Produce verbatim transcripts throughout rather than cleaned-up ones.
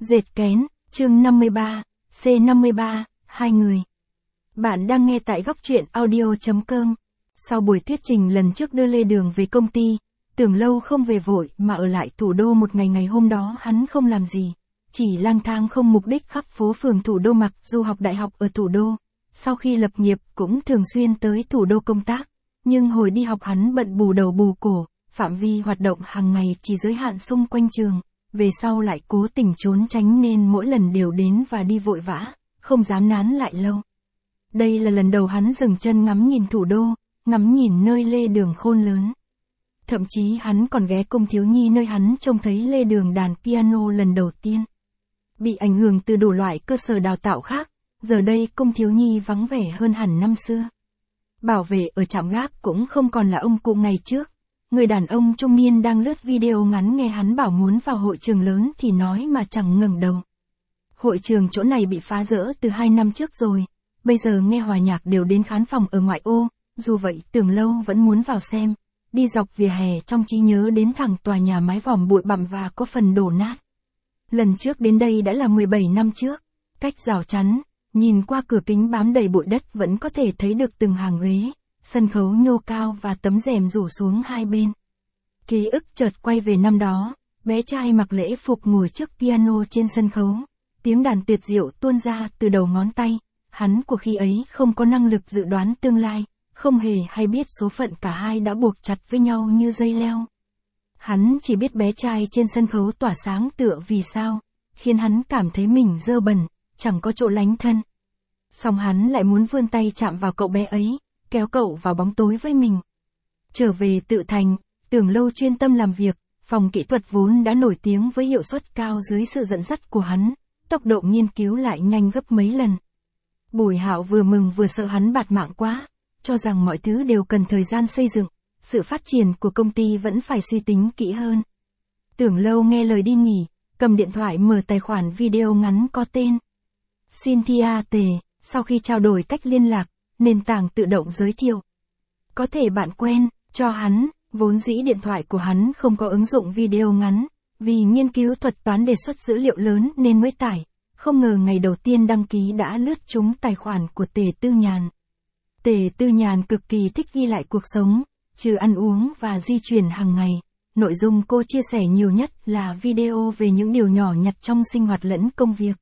Dệt kén, chương năm mươi ba, C năm mươi ba, hai người. Bạn đang nghe tại góc truyện audio chấm com. Sau buổi thuyết trình lần trước đưa Lê Đường về công ty, Tưởng Lâu không về vội mà ở lại thủ đô một ngày. Ngày hôm đó hắn không làm gì, chỉ lang thang không mục đích khắp phố phường thủ đô. Mặc dù học đại học ở thủ đô, sau khi lập nghiệp cũng thường xuyên tới thủ đô công tác, nhưng hồi đi học hắn bận bù đầu bù cổ, phạm vi hoạt động hàng ngày chỉ giới hạn xung quanh trường. Về sau lại cố tình trốn tránh nên mỗi lần đều đến và đi vội vã, không dám nán lại lâu. Đây là lần đầu hắn dừng chân ngắm nhìn thủ đô, ngắm nhìn nơi Lê Đường khôn lớn. Thậm chí hắn còn ghé Cung Thiếu Nhi nơi hắn trông thấy Lê Đường đàn piano lần đầu tiên. Bị ảnh hưởng từ đủ loại cơ sở đào tạo khác, giờ đây Cung Thiếu Nhi vắng vẻ hơn hẳn năm xưa. Bảo vệ ở trạm gác cũng không còn là ông cụ ngày trước. Người đàn ông trung niên đang lướt video ngắn nghe hắn bảo muốn vào hội trường lớn thì nói mà chẳng ngẩng đầu. Hội trường chỗ này bị phá rỡ từ hai năm trước rồi, bây giờ nghe hòa nhạc đều đến khán phòng ở ngoại ô, dù vậy Tưởng Lâu vẫn muốn vào xem. Đi dọc vỉa hè trong trí nhớ đến thẳng tòa nhà mái vòm bụi bặm và có phần đổ nát. Lần trước đến đây đã là mười bảy năm trước, cách rào chắn, nhìn qua cửa kính bám đầy bụi đất vẫn có thể thấy được từng hàng ghế, sân khấu nhô cao và tấm rèm rủ xuống hai bên. Ký ức chợt quay về năm đó, bé trai mặc lễ phục ngồi trước piano trên sân khấu, tiếng đàn tuyệt diệu tuôn ra từ đầu ngón tay. Hắn của khi ấy không có năng lực dự đoán tương lai, không hề hay biết số phận cả hai đã buộc chặt với nhau như dây leo. Hắn chỉ biết bé trai trên sân khấu tỏa sáng tựa vì sao, khiến hắn cảm thấy mình dơ bẩn, chẳng có chỗ lánh thân. Song hắn lại muốn vươn tay chạm vào cậu bé ấy, kéo cậu vào bóng tối với mình. Trở về tự thành, Tưởng Lâu chuyên tâm làm việc, phòng kỹ thuật vốn đã nổi tiếng với hiệu suất cao dưới sự dẫn dắt của hắn, tốc độ nghiên cứu lại nhanh gấp mấy lần. Bùi Hạo vừa mừng vừa sợ hắn bạt mạng quá, cho rằng mọi thứ đều cần thời gian xây dựng, sự phát triển của công ty vẫn phải suy tính kỹ hơn. Tưởng Lâu nghe lời đi nghỉ, cầm điện thoại mở tài khoản video ngắn có tên Cynthia Tề, sau khi trao đổi cách liên lạc, nền tảng tự động giới thiệu. Có thể bạn quen, cho hắn, vốn dĩ điện thoại của hắn không có ứng dụng video ngắn, vì nghiên cứu thuật toán đề xuất dữ liệu lớn nên mới tải, không ngờ ngày đầu tiên đăng ký đã lướt trúng tài khoản của Tề Tư Nhàn. Tề Tư Nhàn cực kỳ thích ghi lại cuộc sống, trừ ăn uống và di chuyển hàng ngày, nội dung cô chia sẻ nhiều nhất là video về những điều nhỏ nhặt trong sinh hoạt lẫn công việc.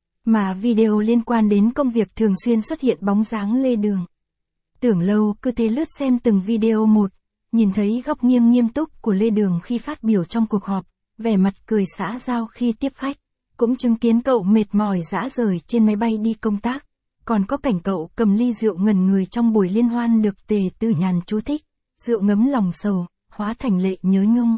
Mà video liên quan đến công việc thường xuyên xuất hiện bóng dáng Lê Đường. Tưởng Lâu cứ thế lướt xem từng video một, nhìn thấy góc nghiêm nghiêm túc của Lê Đường khi phát biểu trong cuộc họp, vẻ mặt cười xã giao khi tiếp khách, cũng chứng kiến cậu mệt mỏi rã rời trên máy bay đi công tác, còn có cảnh cậu cầm ly rượu ngẩn người trong buổi liên hoan được Tề Tư Nhàn chú thích, rượu ngấm lòng sầu, hóa thành lệ nhớ nhung.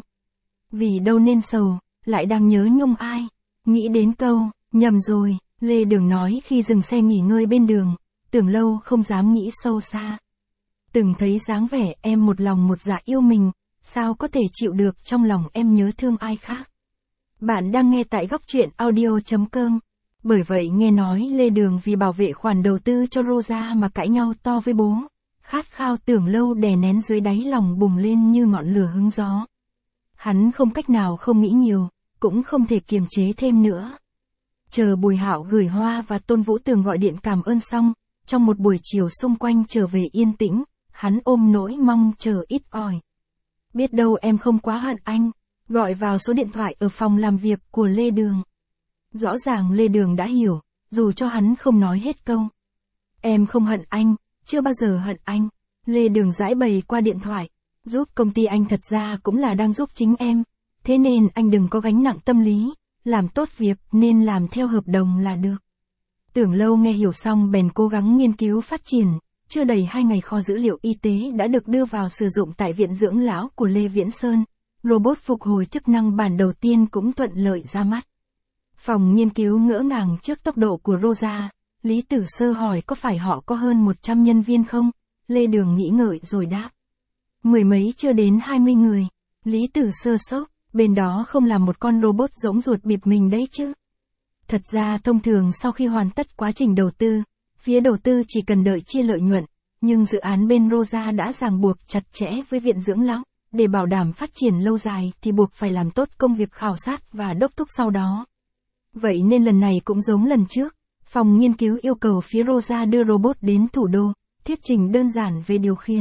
Vì đâu nên sầu, lại đang nhớ nhung ai, nghĩ đến câu, nhầm rồi. Lê Đường nói khi dừng xe nghỉ ngơi bên đường, Tưởng Lâu không dám nghĩ sâu xa. Từng thấy dáng vẻ em một lòng một dạ yêu mình, sao có thể chịu được trong lòng em nhớ thương ai khác. Bạn đang nghe tại góc truyện audio chấm com. Bởi vậy nghe nói Lê Đường vì bảo vệ khoản đầu tư cho Rosa mà cãi nhau to với bố. Khát khao Tưởng Lâu đè nén dưới đáy lòng bùng lên như ngọn lửa hứng gió. Hắn không cách nào không nghĩ nhiều, cũng không thể kiềm chế thêm nữa. Chờ Bùi Hạo gửi hoa và Tôn Vũ Tường gọi điện cảm ơn xong, trong một buổi chiều xung quanh trở về yên tĩnh, hắn ôm nỗi mong chờ ít ỏi. Biết đâu em không quá hận anh, gọi vào số điện thoại ở phòng làm việc của Lê Đường. Rõ ràng Lê Đường đã hiểu, dù cho hắn không nói hết câu. Em không hận anh, chưa bao giờ hận anh. Lê Đường giải bày qua điện thoại, giúp công ty anh thật ra cũng là đang giúp chính em, thế nên anh đừng có gánh nặng tâm lý. Làm tốt việc nên làm theo hợp đồng là được. Tưởng Lâu nghe hiểu xong bèn cố gắng nghiên cứu phát triển, chưa đầy hai ngày kho dữ liệu y tế đã được đưa vào sử dụng tại viện dưỡng lão của Lê Viễn Sơn, robot phục hồi chức năng bản đầu tiên cũng thuận lợi ra mắt. Phòng nghiên cứu ngỡ ngàng trước tốc độ của Rosa, Lý Tử Sơ hỏi có phải họ có hơn một trăm nhân viên không? Lê Đường nghĩ ngợi rồi đáp. Mười mấy chưa đến hai mươi người. Lý Tử Sơ sốc. Bên đó không là một con robot giống ruột bịp mình đấy chứ. Thật ra thông thường sau khi hoàn tất quá trình đầu tư, phía đầu tư chỉ cần đợi chia lợi nhuận, nhưng dự án bên Rosa đã ràng buộc chặt chẽ với viện dưỡng lão, để bảo đảm phát triển lâu dài thì buộc phải làm tốt công việc khảo sát và đốc thúc sau đó. Vậy nên lần này cũng giống lần trước, phòng nghiên cứu yêu cầu phía Rosa đưa robot đến thủ đô, thuyết trình đơn giản về điều khiển.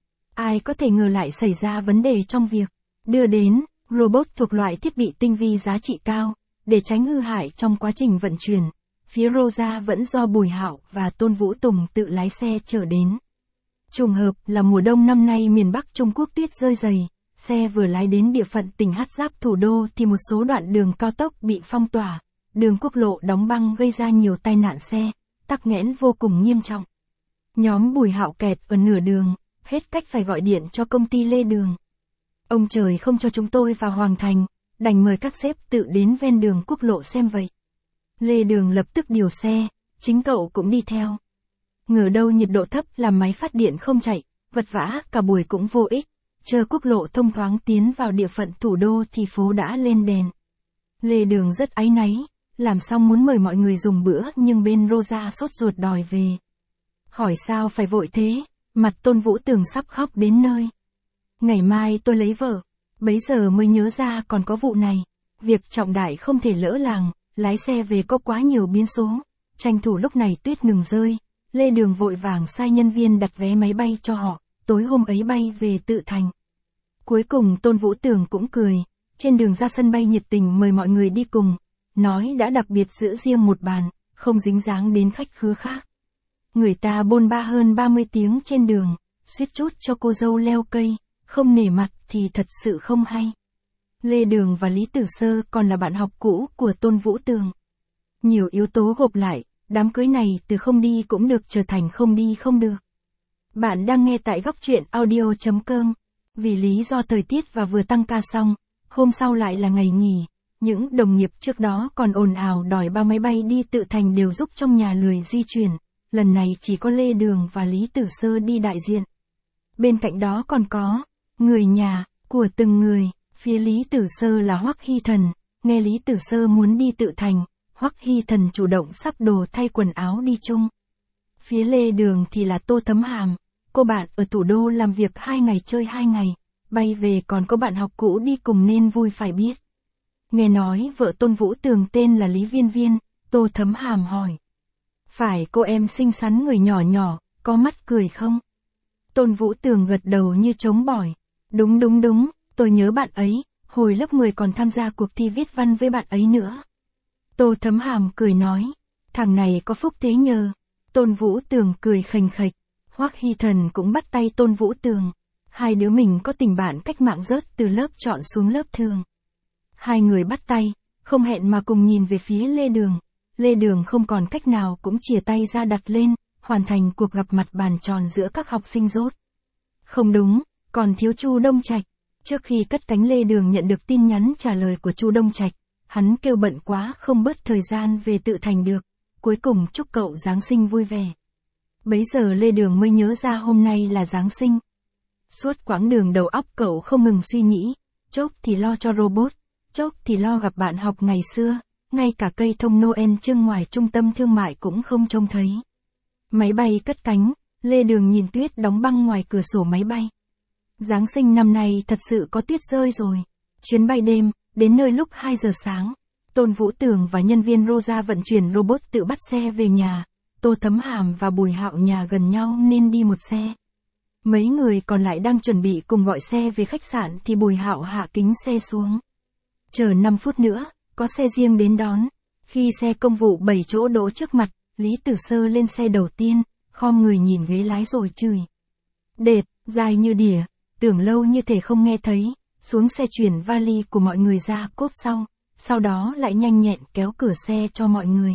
Ai có thể ngờ lại xảy ra vấn đề trong việc đưa đến robot thuộc loại thiết bị tinh vi giá trị cao, để tránh hư hại trong quá trình vận chuyển. Phía Rosa vẫn do Bùi Hạo và Tôn Vũ Tùng tự lái xe chở đến. Trùng hợp là mùa đông năm nay miền Bắc Trung Quốc tuyết rơi dày, xe vừa lái đến địa phận tỉnh Hát Giáp thủ đô thì một số đoạn đường cao tốc bị phong tỏa, đường quốc lộ đóng băng gây ra nhiều tai nạn xe, tắc nghẽn vô cùng nghiêm trọng. Nhóm Bùi Hạo kẹt ở nửa đường, hết cách phải gọi điện cho công ty Lê Đường. Ông trời không cho chúng tôi vào Hoàng Thành, đành mời các sếp tự đến ven đường quốc lộ xem vậy. Lê Đường lập tức điều xe, chính cậu cũng đi theo. Ngờ đâu nhiệt độ thấp làm máy phát điện không chạy, vật vã cả buổi cũng vô ích, chờ quốc lộ thông thoáng tiến vào địa phận thủ đô thì phố đã lên đèn. Lê Đường rất áy náy, làm xong muốn mời mọi người dùng bữa nhưng bên Rosa sốt ruột đòi về. Hỏi sao phải vội thế, mặt Tôn Vũ Tường sắp khóc đến nơi. Ngày mai tôi lấy vợ, bấy giờ mới nhớ ra còn có vụ này, việc trọng đại không thể lỡ làng, lái xe về có quá nhiều biến số, tranh thủ lúc này tuyết ngừng rơi, Lê Đường vội vàng sai nhân viên đặt vé máy bay cho họ, tối hôm ấy bay về Tự Thành. Cuối cùng Tôn Vũ Tường cũng cười, trên đường ra sân bay nhiệt tình mời mọi người đi cùng, nói đã đặc biệt giữ riêng một bàn, không dính dáng đến khách khứa khác. Người ta bôn ba hơn ba mươi tiếng trên đường, suýt chút cho cô dâu leo cây, không nể mặt thì thật sự không hay. Lê Đường và Lý Tử Sơ còn là bạn học cũ của Tôn Vũ Tường. Nhiều yếu tố gộp lại, đám cưới này từ không đi cũng được trở thành không đi không được. Bạn đang nghe tại góc truyện audio chấm com. Vì lý do thời tiết và vừa tăng ca xong, hôm sau lại là ngày nghỉ, những đồng nghiệp trước đó còn ồn ào đòi bao máy bay đi Tự Thành đều giúp trong nhà lười di chuyển, lần này chỉ có Lê Đường và Lý Tử Sơ đi đại diện. Bên cạnh đó còn có người nhà của từng người, phía Lý Tử Sơ là Hoắc Hy Thần, nghe Lý Tử Sơ muốn đi Tự Thành, Hoắc Hy Thần chủ động sắp đồ thay quần áo đi chung. Phía Lê Đường thì là Tô Thấm Hàm, cô bạn ở thủ đô làm việc hai ngày chơi hai ngày, bay về còn có bạn học cũ đi cùng nên vui phải biết. Nghe nói vợ Tôn Vũ Tường tên là Lý Viên Viên, Tô Thấm Hàm hỏi. Phải cô em xinh xắn người nhỏ nhỏ, có mắt cười không? Tôn Vũ Tường gật đầu như trống bỏi. Đúng đúng đúng, tôi nhớ bạn ấy, hồi lớp mười còn tham gia cuộc thi viết văn với bạn ấy nữa. Tô Thấm Hàm cười nói, thằng này có phúc thế nhờ. Tôn Vũ Tường cười khành khạch, Hoắc Hy Thần cũng bắt tay Tôn Vũ Tường. Hai đứa mình có tình bạn cách mạng rớt từ lớp chọn xuống lớp thường. Hai người bắt tay, không hẹn mà cùng nhìn về phía Lê Đường. Lê Đường không còn cách nào cũng chìa tay ra đặt lên, hoàn thành cuộc gặp mặt bàn tròn giữa các học sinh rốt. Không đúng, còn thiếu Chu Đông Trạch. Trước khi cất cánh Lê Đường nhận được tin nhắn trả lời của Chu Đông Trạch, hắn kêu bận quá không bớt thời gian về Tự Thành được, cuối cùng chúc cậu Giáng sinh vui vẻ. Bấy giờ Lê Đường mới nhớ ra hôm nay là Giáng sinh. Suốt quãng đường đầu óc cậu không ngừng suy nghĩ, chốc thì lo cho robot, chốc thì lo gặp bạn học ngày xưa, ngay cả cây thông Noel trưng ngoài trung tâm thương mại cũng không trông thấy. Máy bay cất cánh, Lê Đường nhìn tuyết đóng băng ngoài cửa sổ máy bay. Giáng sinh năm nay thật sự có tuyết rơi rồi. Chuyến bay đêm, đến nơi lúc hai giờ sáng. Tôn Vũ Tường và nhân viên Rosa vận chuyển robot tự bắt xe về nhà. Tô Thấm Hàm và Bùi Hạo nhà gần nhau nên đi một xe. Mấy người còn lại đang chuẩn bị cùng gọi xe về khách sạn thì Bùi Hạo hạ kính xe xuống. Chờ năm phút nữa, có xe riêng đến đón. Khi xe công vụ bảy chỗ đỗ trước mặt, Lý Tử Sơ lên xe đầu tiên, khom người nhìn ghế lái rồi chửi. Đệt, dài như đỉa, tưởng lâu như thể không nghe thấy, xuống xe chuyển vali của mọi người ra cốp sau, sau đó lại nhanh nhẹn kéo cửa xe cho mọi người.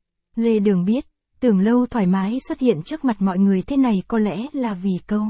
Lê Đường biết, tưởng lâu thoải mái xuất hiện trước mặt mọi người thế này có lẽ là vì câu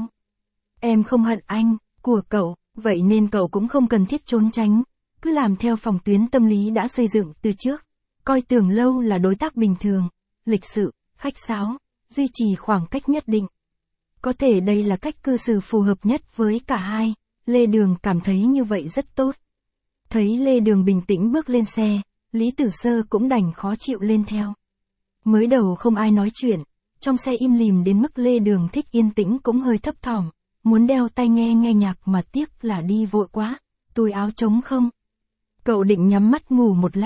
em không hận anh, của cậu, vậy nên cậu cũng không cần thiết trốn tránh, cứ làm theo phòng tuyến tâm lý đã xây dựng từ trước, coi tưởng lâu là đối tác bình thường, lịch sự, khách sáo, duy trì khoảng cách nhất định. Có thể đây là cách cư xử phù hợp nhất với cả hai, Lê Đường cảm thấy như vậy rất tốt. Thấy Lê Đường bình tĩnh bước lên xe, Lý Tử Sơ cũng đành khó chịu lên theo. Mới đầu không ai nói chuyện, trong xe im lìm đến mức Lê Đường thích yên tĩnh cũng hơi thấp thỏm, muốn đeo tai nghe nghe nhạc mà tiếc là đi vội quá, túi áo trống không. Cậu định nhắm mắt ngủ một lát,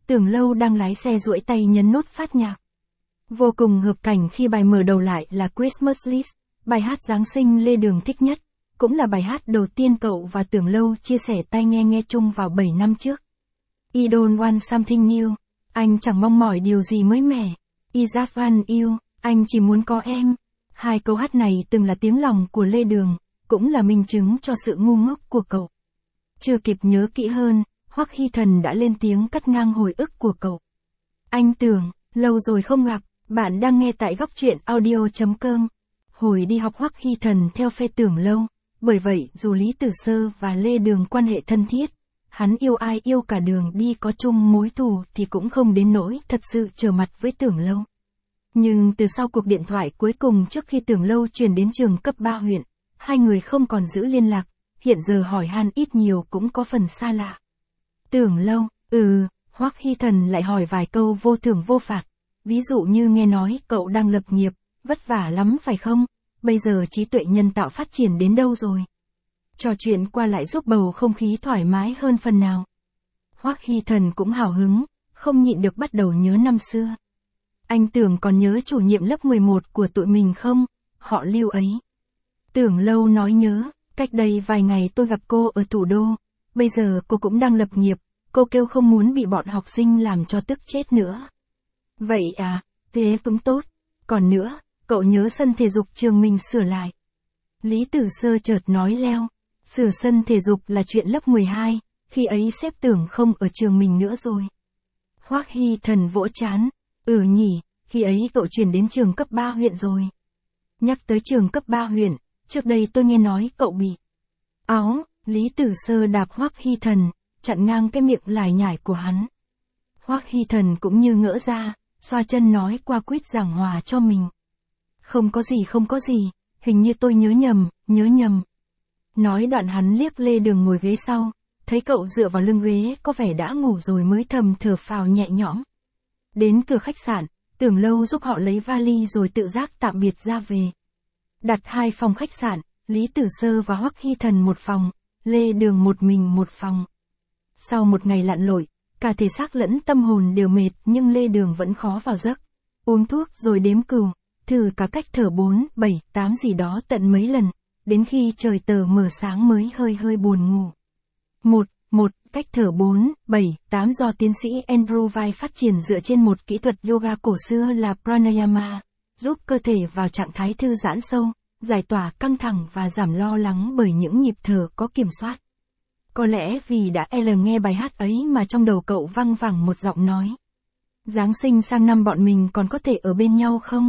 Tưởng Lâu đang lái xe duỗi tay nhấn nút phát nhạc. Vô cùng hợp cảnh khi bài mở đầu lại là Christmas List, bài hát Giáng sinh Lê Đường thích nhất, cũng là bài hát đầu tiên cậu và Tưởng Lâu chia sẻ tai nghe nghe chung vào bảy năm trước. I don't want something new, anh chẳng mong mỏi điều gì mới mẻ. I just want you, anh chỉ muốn có em. Hai câu hát này từng là tiếng lòng của Lê Đường, cũng là minh chứng cho sự ngu ngốc của cậu. Chưa kịp nhớ kỹ hơn, Hoắc Hy Thần đã lên tiếng cắt ngang hồi ức của cậu. Anh Tưởng, lâu rồi không gặp, bạn đang nghe tại góc truyện audio chấm com. Hồi đi học Hoắc Hy Thần theo phe Tưởng Lâu, bởi vậy dù Lý Tử Sơ và Lê Đường quan hệ thân thiết, hắn yêu ai yêu cả đường đi có chung mối thù thì cũng không đến nỗi thật sự trở mặt với Tưởng Lâu. Nhưng từ sau cuộc điện thoại cuối cùng trước khi Tưởng Lâu chuyển đến trường cấp ba huyện, hai người không còn giữ liên lạc, hiện giờ hỏi han ít nhiều cũng có phần xa lạ. Tưởng Lâu, ừ, Hoắc Hy Thần lại hỏi vài câu vô thưởng vô phạt, ví dụ như nghe nói cậu đang lập nghiệp, vất vả lắm phải không, bây giờ trí tuệ nhân tạo phát triển đến đâu rồi? Trò chuyện qua lại giúp bầu không khí thoải mái hơn phần nào. Hoắc Hy Thần cũng hào hứng, không nhịn được bắt đầu nhớ năm xưa. Anh Tưởng còn nhớ chủ nhiệm lớp mười một của tụi mình không, họ Lưu ấy. Tưởng Lâu nói nhớ, cách đây vài ngày tôi gặp cô ở thủ đô, bây giờ cô cũng đang lập nghiệp, cô kêu không muốn bị bọn học sinh làm cho tức chết nữa. Vậy à, thế cũng tốt, còn nữa, cậu nhớ sân thể dục trường mình sửa lại. Lý Tử Sơ chợt nói leo, sửa sân thể dục là chuyện lớp mười hai, khi ấy sếp Tưởng không ở trường mình nữa rồi. Hoắc Hy Thần vỗ chán, ừ nhỉ, khi ấy cậu chuyển đến trường cấp ba huyện rồi. Nhắc tới trường cấp ba huyện, trước đây tôi nghe nói cậu bị áo, Lý Tử Sơ đạp Hoắc Hy Thần, chặn ngang cái miệng lải nhải của hắn. Hoắc Hy Thần cũng như ngỡ ra, xoa chân nói qua quýt giảng hòa cho mình. Không có gì không có gì, hình như tôi nhớ nhầm, nhớ nhầm. Nói đoạn hắn liếc Lê Đường ngồi ghế sau, thấy cậu dựa vào lưng ghế có vẻ đã ngủ rồi mới thầm thở phào nhẹ nhõm. Đến cửa khách sạn, Tưởng Lâu giúp họ lấy vali rồi tự giác tạm biệt ra về. Đặt hai phòng khách sạn, Lý Tử Sơ và Hoắc Hy Thần một phòng, Lê Đường một mình một phòng. Sau một ngày lặn lội, cả thể xác lẫn tâm hồn đều mệt nhưng Lê Đường vẫn khó vào giấc. Uống thuốc rồi đếm cừu, thử cả cách thở bốn, bảy, tám gì đó tận mấy lần, đến khi trời tờ mờ sáng mới hơi hơi buồn ngủ. Một, một, cách thở bốn, bảy, tám do tiến sĩ Andrew Vai phát triển dựa trên một kỹ thuật yoga cổ xưa là Pranayama, giúp cơ thể vào trạng thái thư giãn sâu, giải tỏa căng thẳng và giảm lo lắng bởi những nhịp thở có kiểm soát. Có lẽ vì đã L nghe bài hát ấy mà trong đầu cậu văng vẳng một giọng nói. Giáng sinh sang năm bọn mình còn có thể ở bên nhau không?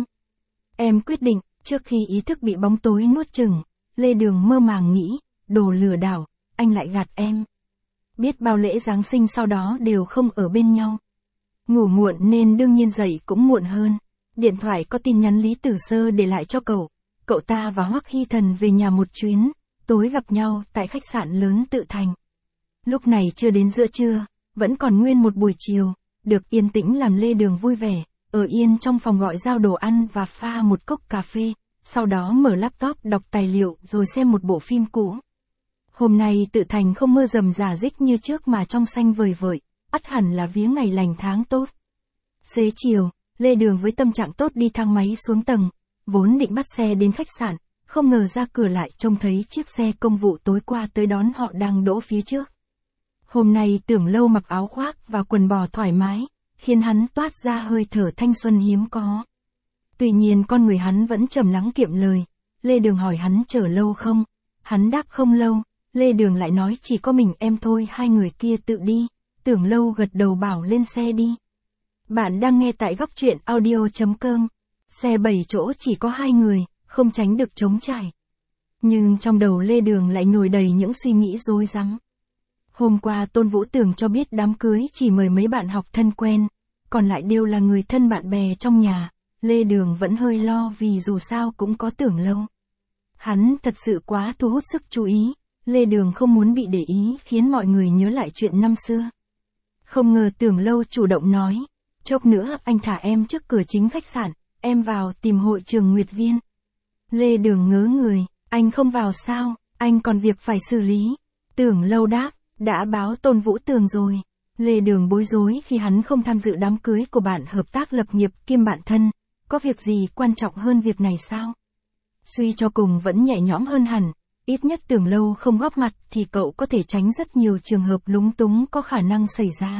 Em quyết định, trước khi ý thức bị bóng tối nuốt chửng, Lê Đường mơ màng nghĩ, đồ lừa đảo, anh lại gạt em. Biết bao lễ Giáng sinh sau đó đều không ở bên nhau. Ngủ muộn nên đương nhiên dậy cũng muộn hơn. Điện thoại có tin nhắn Lý Tử Sơ để lại cho cậu. Cậu ta và Hoắc Hy Thần về nhà một chuyến, tối gặp nhau tại khách sạn lớn Tự Thành. Lúc này chưa đến giữa trưa, vẫn còn nguyên một buổi chiều, được yên tĩnh làm Lê Đường vui vẻ, ở yên trong phòng gọi giao đồ ăn và pha một cốc cà phê, sau đó mở laptop đọc tài liệu rồi xem một bộ phim cũ. Hôm nay Tự Thành không mưa rầm rả rích như trước mà trong xanh vời vợi, ắt hẳn là viếng ngày lành tháng tốt. Xế chiều, Lê Đường với tâm trạng tốt đi thang máy xuống tầng, vốn định bắt xe đến khách sạn, không ngờ ra cửa lại trông thấy chiếc xe công vụ tối qua tới đón họ đang đỗ phía trước. Hôm nay Tưởng Lâu mặc áo khoác và quần bò thoải mái, khiến hắn toát ra hơi thở thanh xuân hiếm có. Tuy nhiên con người hắn vẫn trầm lắng kiệm lời. Lê Đường hỏi hắn chờ lâu không? Hắn đáp không lâu. Lê Đường lại nói chỉ có mình em thôi, hai người kia tự đi. Tưởng Lâu gật đầu bảo lên xe đi. Bạn đang nghe tại góc truyện audio chấm com. Xe bảy chỗ chỉ có hai người, không tránh được trống trải. Nhưng trong đầu Lê Đường lại nhồi đầy những suy nghĩ rối rắm. Hôm qua Tôn Vũ Tường cho biết đám cưới chỉ mời mấy bạn học thân quen, còn lại đều là người thân bạn bè trong nhà. Lê Đường vẫn hơi lo vì dù sao cũng có Tưởng Lâu. Hắn thật sự quá thu hút sức chú ý, Lê Đường không muốn bị để ý khiến mọi người nhớ lại chuyện năm xưa. Không ngờ Tưởng Lâu chủ động nói, chốc nữa anh thả em trước cửa chính khách sạn, em vào tìm hội trường Nguyệt Viên. Lê Đường ngớ người, anh không vào sao, anh còn việc phải xử lý. Tưởng Lâu đáp, đã báo Tôn Vũ Tường rồi. Lê Đường bối rối khi hắn không tham dự đám cưới của bạn hợp tác lập nghiệp kiêm bạn thân, có việc gì quan trọng hơn việc này sao? Suy cho cùng vẫn nhẹ nhõm hơn hẳn, ít nhất Tưởng Lâu không góp mặt thì cậu có thể tránh rất nhiều trường hợp lúng túng có khả năng xảy ra.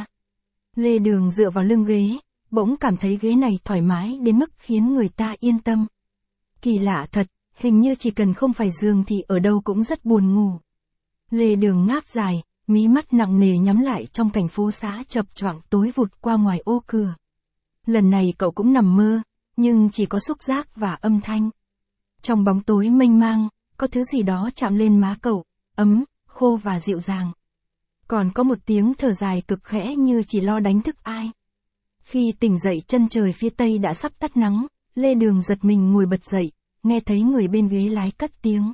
Lê Đường dựa vào lưng ghế, bỗng cảm thấy ghế này thoải mái đến mức khiến người ta yên tâm. Kỳ lạ thật, hình như chỉ cần không phải giường thì ở đâu cũng rất buồn ngủ. Lê Đường ngáp dài, mí mắt nặng nề nhắm lại trong cảnh phố xá chập choạng tối vụt qua ngoài ô cửa. Lần này cậu cũng nằm mơ, nhưng chỉ có xúc giác và âm thanh. Trong bóng tối mênh mang, có thứ gì đó chạm lên má cậu, ấm, khô và dịu dàng. Còn có một tiếng thở dài cực khẽ như chỉ lo đánh thức ai. Khi tỉnh dậy chân trời phía tây đã sắp tắt nắng, Lê Đường giật mình ngồi bật dậy, nghe thấy người bên ghế lái cất tiếng.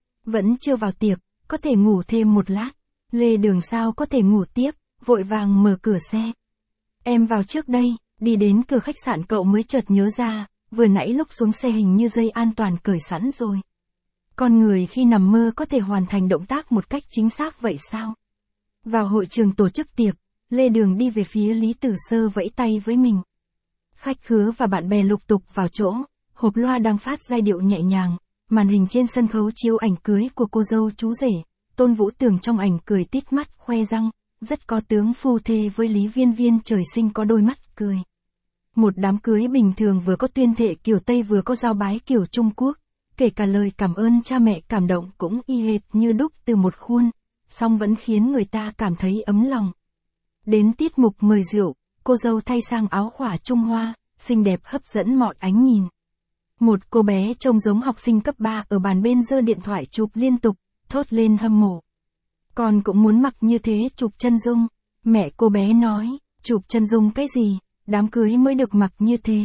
Vẫn chưa vào tiệc, có thể ngủ thêm một lát. Lê Đường sao có thể ngủ tiếp, vội vàng mở cửa xe. Em vào trước đây, đi đến cửa khách sạn cậu mới chợt nhớ ra, vừa nãy lúc xuống xe hình như dây an toàn cởi sẵn rồi. Con người khi nằm mơ có thể hoàn thành động tác một cách chính xác vậy sao? Vào hội trường tổ chức tiệc, Lê Đường đi về phía Lý Tử Sơ vẫy tay với mình. Khách khứa và bạn bè lục tục vào chỗ, hộp loa đang phát giai điệu nhẹ nhàng, màn hình trên sân khấu chiếu ảnh cưới của cô dâu chú rể. Tôn Vũ Tường trong ảnh cười tít mắt khoe răng, rất có tướng phu thê với Lý Viên Viên trời sinh có đôi mắt cười. Một đám cưới bình thường vừa có tuyên thệ kiểu Tây vừa có giao bái kiểu Trung Quốc, kể cả lời cảm ơn cha mẹ cảm động cũng y hệt như đúc từ một khuôn, song vẫn khiến người ta cảm thấy ấm lòng. Đến tiết mục mời rượu, cô dâu thay sang áo khỏa Trung Hoa, xinh đẹp hấp dẫn mọi ánh nhìn. Một cô bé trông giống học sinh cấp ba ở bàn bên giơ điện thoại chụp liên tục, thốt lên hâm mộ. Con cũng muốn mặc như thế chụp chân dung. Mẹ cô bé nói, chụp chân dung cái gì, đám cưới mới được mặc như thế.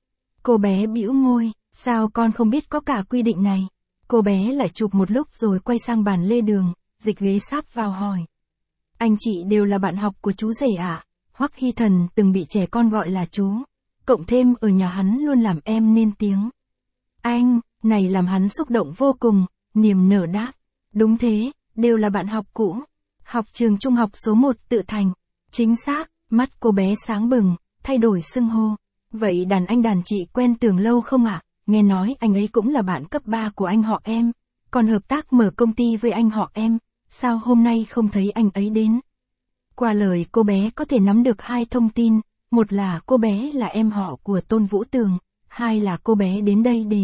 Cô bé bĩu môi, sao con không biết có cả quy định này. Cô bé lại chụp một lúc rồi quay sang bàn Lê Đường, dịch ghế sáp vào hỏi. Anh chị đều là bạn học của chú rể à? Hoắc Hy Thần từng bị trẻ con gọi là chú, cộng thêm ở nhà hắn luôn làm em nên tiếng. Anh, này làm hắn xúc động vô cùng, niềm nở đáp. Đúng thế, đều là bạn học cũ. Học trường trung học số một Tự Thành. Chính xác, mắt cô bé sáng bừng, thay đổi xưng hô. Vậy đàn anh đàn chị quen Tưởng Lâu không ạ? À? Nghe nói anh ấy cũng là bạn cấp ba của anh họ em. Còn hợp tác mở công ty với anh họ em. Sao hôm nay không thấy anh ấy đến? Qua lời cô bé có thể nắm được hai thông tin. Một là cô bé là em họ của Tôn Vũ Tường. Hai là cô bé đến đây để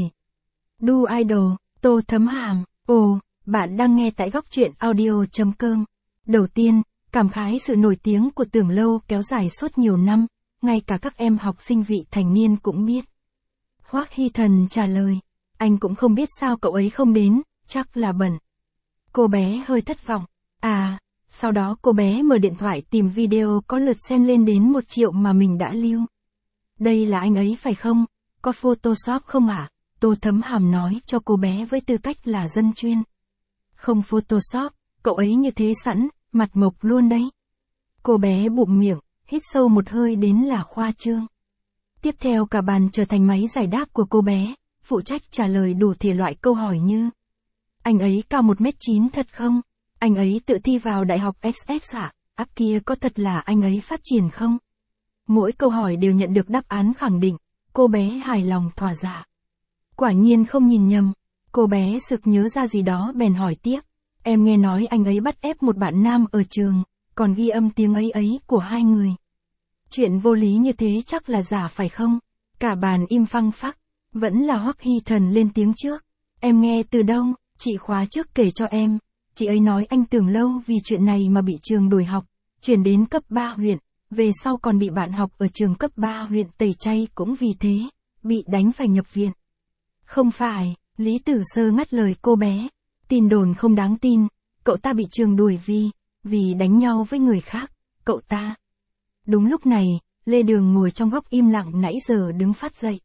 đu idol. Tô Thấm Hàm. Ồ, bạn đang nghe tại góc truyện audio chấm com. Đầu tiên, cảm khái sự nổi tiếng của Tưởng Lâu kéo dài suốt nhiều năm, ngay cả các em học sinh vị thành niên cũng biết. Hoắc Hy Thần trả lời, anh cũng không biết sao cậu ấy không đến, chắc là bận. Cô bé hơi thất vọng. À, sau đó cô bé mở điện thoại tìm video có lượt xem lên đến một triệu mà mình đã lưu. Đây là anh ấy phải không? Có Photoshop không ạ? À? Tô Thấm Hàm nói cho cô bé với tư cách là dân chuyên. Không Photoshop, cậu ấy như thế sẵn, mặt mộc luôn đấy. Cô bé bụm miệng, hít sâu một hơi đến là khoa trương. Tiếp theo cả bàn trở thành máy giải đáp của cô bé, phụ trách trả lời đủ thể loại câu hỏi như: anh ấy cao một mét chín thật không? Anh ấy tự thi vào đại học ích ét ạ? À? Áp kia có thật là anh ấy phát triển không? Mỗi câu hỏi đều nhận được đáp án khẳng định, cô bé hài lòng thỏa dạ. Quả nhiên không nhìn nhầm, cô bé sực nhớ ra gì đó bèn hỏi tiếp. Em nghe nói anh ấy bắt ép một bạn nam ở trường, còn ghi âm tiếng ấy ấy của hai người. Chuyện vô lý như thế chắc là giả phải không? Cả bàn im phăng phắc, vẫn là Hoắc Hy Thần lên tiếng trước. Em nghe từ đâu? Chị khóa trước kể cho em. Chị ấy nói anh Tưởng Lâu vì chuyện này mà bị trường đổi học, chuyển đến cấp ba huyện, về sau còn bị bạn học ở trường cấp ba huyện tẩy chay cũng vì thế, bị đánh phải nhập viện. Không phải, Lý Tử Sơ ngắt lời cô bé. Tin đồn không đáng tin, cậu ta bị trường đuổi vì, vì đánh nhau với người khác, cậu ta. Đúng lúc này, Lê Đường ngồi trong góc im lặng nãy giờ đứng phát dậy.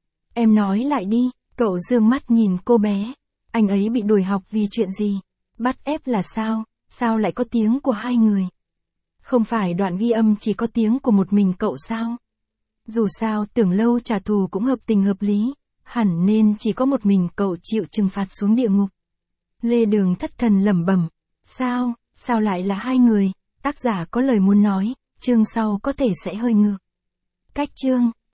Em nói lại đi, cậu dương mắt nhìn cô bé. Anh ấy bị đuổi học vì chuyện gì? Bắt ép là sao? Sao lại có tiếng của hai người? Không phải đoạn ghi âm chỉ có tiếng của một mình cậu sao? Dù sao Tưởng Lâu trả thù cũng hợp tình hợp lý, hẳn nên chỉ có một mình cậu chịu trừng phạt xuống địa ngục. Lê Đường thất thần lẩm bẩm, sao, sao lại là hai người? Tác giả có lời muốn nói, chương sau có thể sẽ hơi ngược. Cách chương